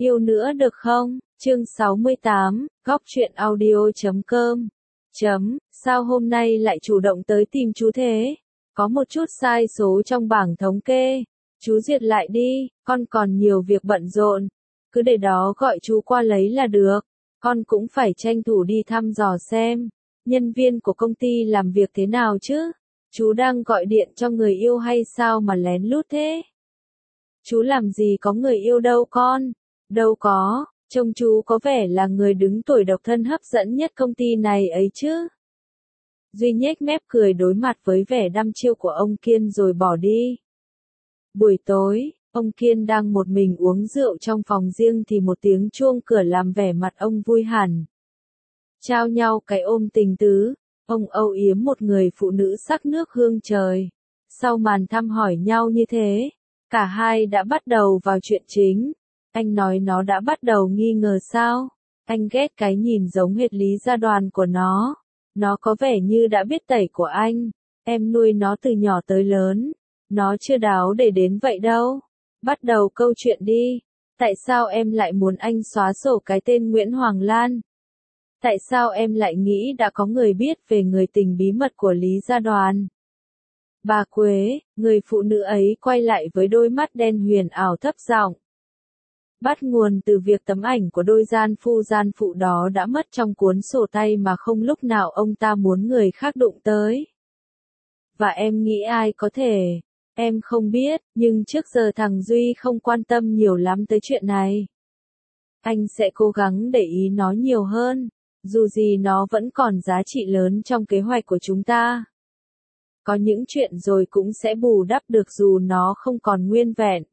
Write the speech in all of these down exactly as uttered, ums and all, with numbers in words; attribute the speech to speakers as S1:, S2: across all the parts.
S1: Yêu nữa được không? Chương sáu mươi tám, góc truyện audio chấm com. Chấm, sao hôm nay lại chủ động tới tìm chú thế? Có một chút sai số trong bảng thống kê. Chú duyệt lại đi, con còn nhiều việc bận rộn. Cứ để đó gọi chú qua lấy là được. Con cũng phải tranh thủ đi thăm dò xem. Nhân viên của công ty làm việc thế nào chứ? Chú đang gọi điện cho người yêu hay sao mà lén lút thế? Chú làm gì có người yêu đâu con? Đâu có, trông chú có vẻ là người đứng tuổi độc thân hấp dẫn nhất công ty này ấy chứ. Duy nhếch mép cười đối mặt với vẻ đăm chiêu của ông Kiên rồi bỏ đi. Buổi tối, ông Kiên đang một mình uống rượu trong phòng riêng thì một tiếng chuông cửa làm vẻ mặt ông vui hẳn. Trao nhau cái ôm tình tứ, ông âu yếm một người phụ nữ sắc nước hương trời. Sau màn thăm hỏi nhau như thế, cả hai đã bắt đầu vào chuyện chính. Anh nói nó đã bắt đầu nghi ngờ sao? Anh ghét cái nhìn giống hệt Lý Gia Đoàn của nó. Nó có vẻ như đã biết tẩy của anh. Em nuôi nó từ nhỏ tới lớn. Nó chưa đáo để đến vậy đâu. Bắt đầu câu chuyện đi. Tại sao em lại muốn anh xóa sổ cái tên Nguyễn Hoàng Lan? Tại sao em lại nghĩ đã có người biết về người tình bí mật của Lý Gia Đoàn? Bà Quế, người phụ nữ ấy quay lại với đôi mắt đen huyền ảo thấp giọng. Bắt nguồn từ việc tấm ảnh của đôi gian phu gian phụ đó đã mất trong cuốn sổ tay mà không lúc nào ông ta muốn người khác đụng tới. Và em nghĩ ai có thể? Em không biết, nhưng trước giờ thằng Duy không quan tâm nhiều lắm tới chuyện này. Anh sẽ cố gắng để ý nó nhiều hơn, dù gì nó vẫn còn giá trị lớn trong kế hoạch của chúng ta. Có những chuyện rồi cũng sẽ bù đắp được dù nó không còn nguyên vẹn.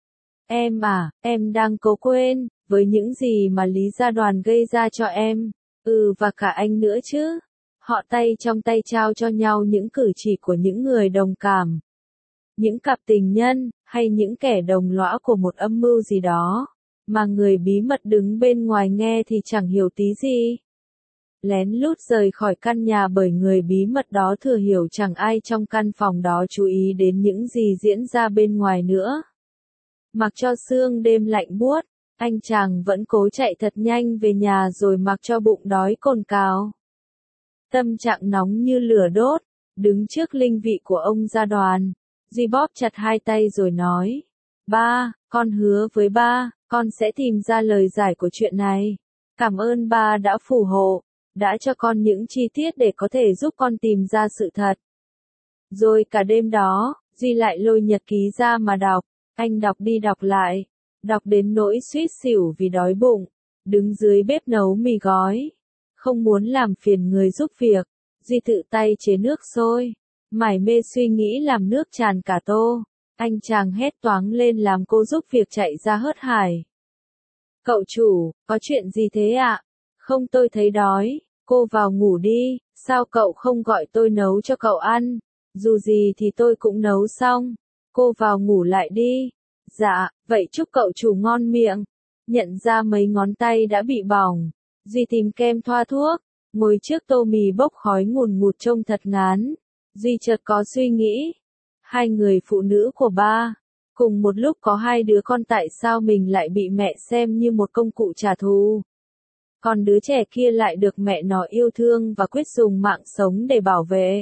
S1: Em à, em đang cố quên, với những gì mà Lý Gia Đoàn gây ra cho em, ừ và cả anh nữa chứ. Họ tay trong tay trao cho nhau những cử chỉ của những người đồng cảm. Những cặp tình nhân, hay những kẻ đồng lõa của một âm mưu gì đó, mà người bí mật đứng bên ngoài nghe thì chẳng hiểu tí gì. Lén lút rời khỏi căn nhà bởi người bí mật đó thừa hiểu chẳng ai trong căn phòng đó chú ý đến những gì diễn ra bên ngoài nữa. Mặc cho sương đêm lạnh buốt, anh chàng vẫn cố chạy thật nhanh về nhà rồi mặc cho bụng đói cồn cào. Tâm trạng nóng như lửa đốt, đứng trước linh vị của ông Gia Đoàn, Duy bóp chặt hai tay rồi nói, ba, con hứa với ba, con sẽ tìm ra lời giải của chuyện này. Cảm ơn ba đã phù hộ, đã cho con những chi tiết để có thể giúp con tìm ra sự thật. Rồi cả đêm đó, Duy lại lôi nhật ký ra mà đọc. Anh đọc đi đọc lại, đọc đến nỗi suýt xỉu vì đói bụng, đứng dưới bếp nấu mì gói. Không muốn làm phiền người giúp việc, Duy tự tay chế nước sôi, mải mê suy nghĩ làm nước tràn cả tô. Anh chàng hét toáng lên làm cô giúp việc chạy ra hớt hải. Cậu chủ, có chuyện gì thế ạ? Không, tôi thấy đói, cô vào ngủ đi, sao cậu không gọi tôi nấu cho cậu ăn? Dù gì thì tôi cũng nấu xong. Cô vào ngủ lại đi. Dạ, vậy chúc cậu chủ ngon miệng. Nhận ra mấy ngón tay đã bị bỏng, Duy tìm kem thoa thuốc, ngồi trước tô mì bốc khói ngùn ngụt trông thật ngán. Duy chợt có suy nghĩ. Hai người phụ nữ của ba, cùng một lúc có hai đứa con, tại sao mình lại bị mẹ xem như một công cụ trả thù? Còn đứa trẻ kia lại được mẹ nó yêu thương và quyết dùng mạng sống để bảo vệ.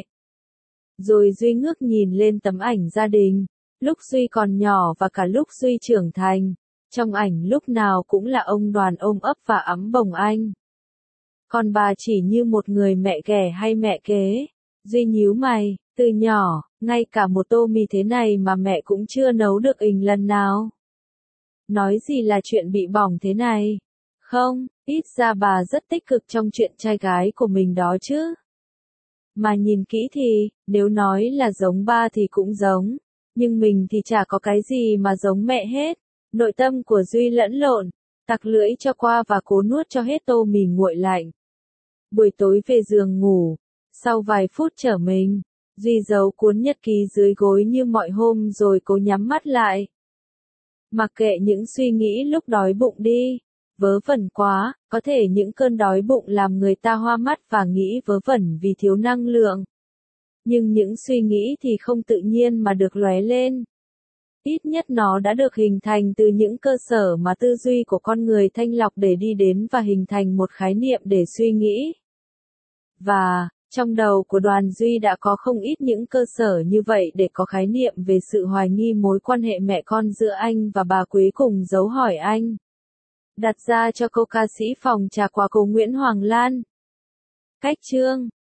S1: Rồi Duy ngước nhìn lên tấm ảnh gia đình. Lúc Duy còn nhỏ và cả lúc Duy trưởng thành, trong ảnh lúc nào cũng là ông Đoàn ôm ấp và ấm bồng anh. Còn bà chỉ như một người mẹ ghẻ hay mẹ kế. Duy nhíu mày, từ nhỏ, ngay cả một tô mì thế này mà mẹ cũng chưa nấu được ình lần nào. Nói gì là chuyện bị bỏng thế này? Không, ít ra bà rất tích cực trong chuyện trai gái của mình đó chứ. Mà nhìn kỹ thì, nếu nói là giống ba thì cũng giống. Nhưng mình thì chả có cái gì mà giống mẹ hết. Nội tâm của Duy lẫn lộn, tặc lưỡi cho qua và cố nuốt cho hết tô mì nguội lạnh. Buổi tối về giường ngủ, sau vài phút trở mình, Duy giấu cuốn nhật ký dưới gối như mọi hôm rồi cố nhắm mắt lại. Mặc kệ những suy nghĩ lúc đói bụng đi, vớ vẩn quá, có thể những cơn đói bụng làm người ta hoa mắt và nghĩ vớ vẩn vì thiếu năng lượng. Nhưng những suy nghĩ thì không tự nhiên mà được lóe lên. Ít nhất nó đã được hình thành từ những cơ sở mà tư duy của con người thanh lọc để đi đến và hình thành một khái niệm để suy nghĩ. Và, trong đầu của Đoàn Duy đã có không ít những cơ sở như vậy để có khái niệm về sự hoài nghi mối quan hệ mẹ con giữa anh và bà Quế cùng dấu hỏi anh. Đặt ra cho cô ca sĩ phòng trà quả cô Nguyễn Hoàng Lan. Cách chương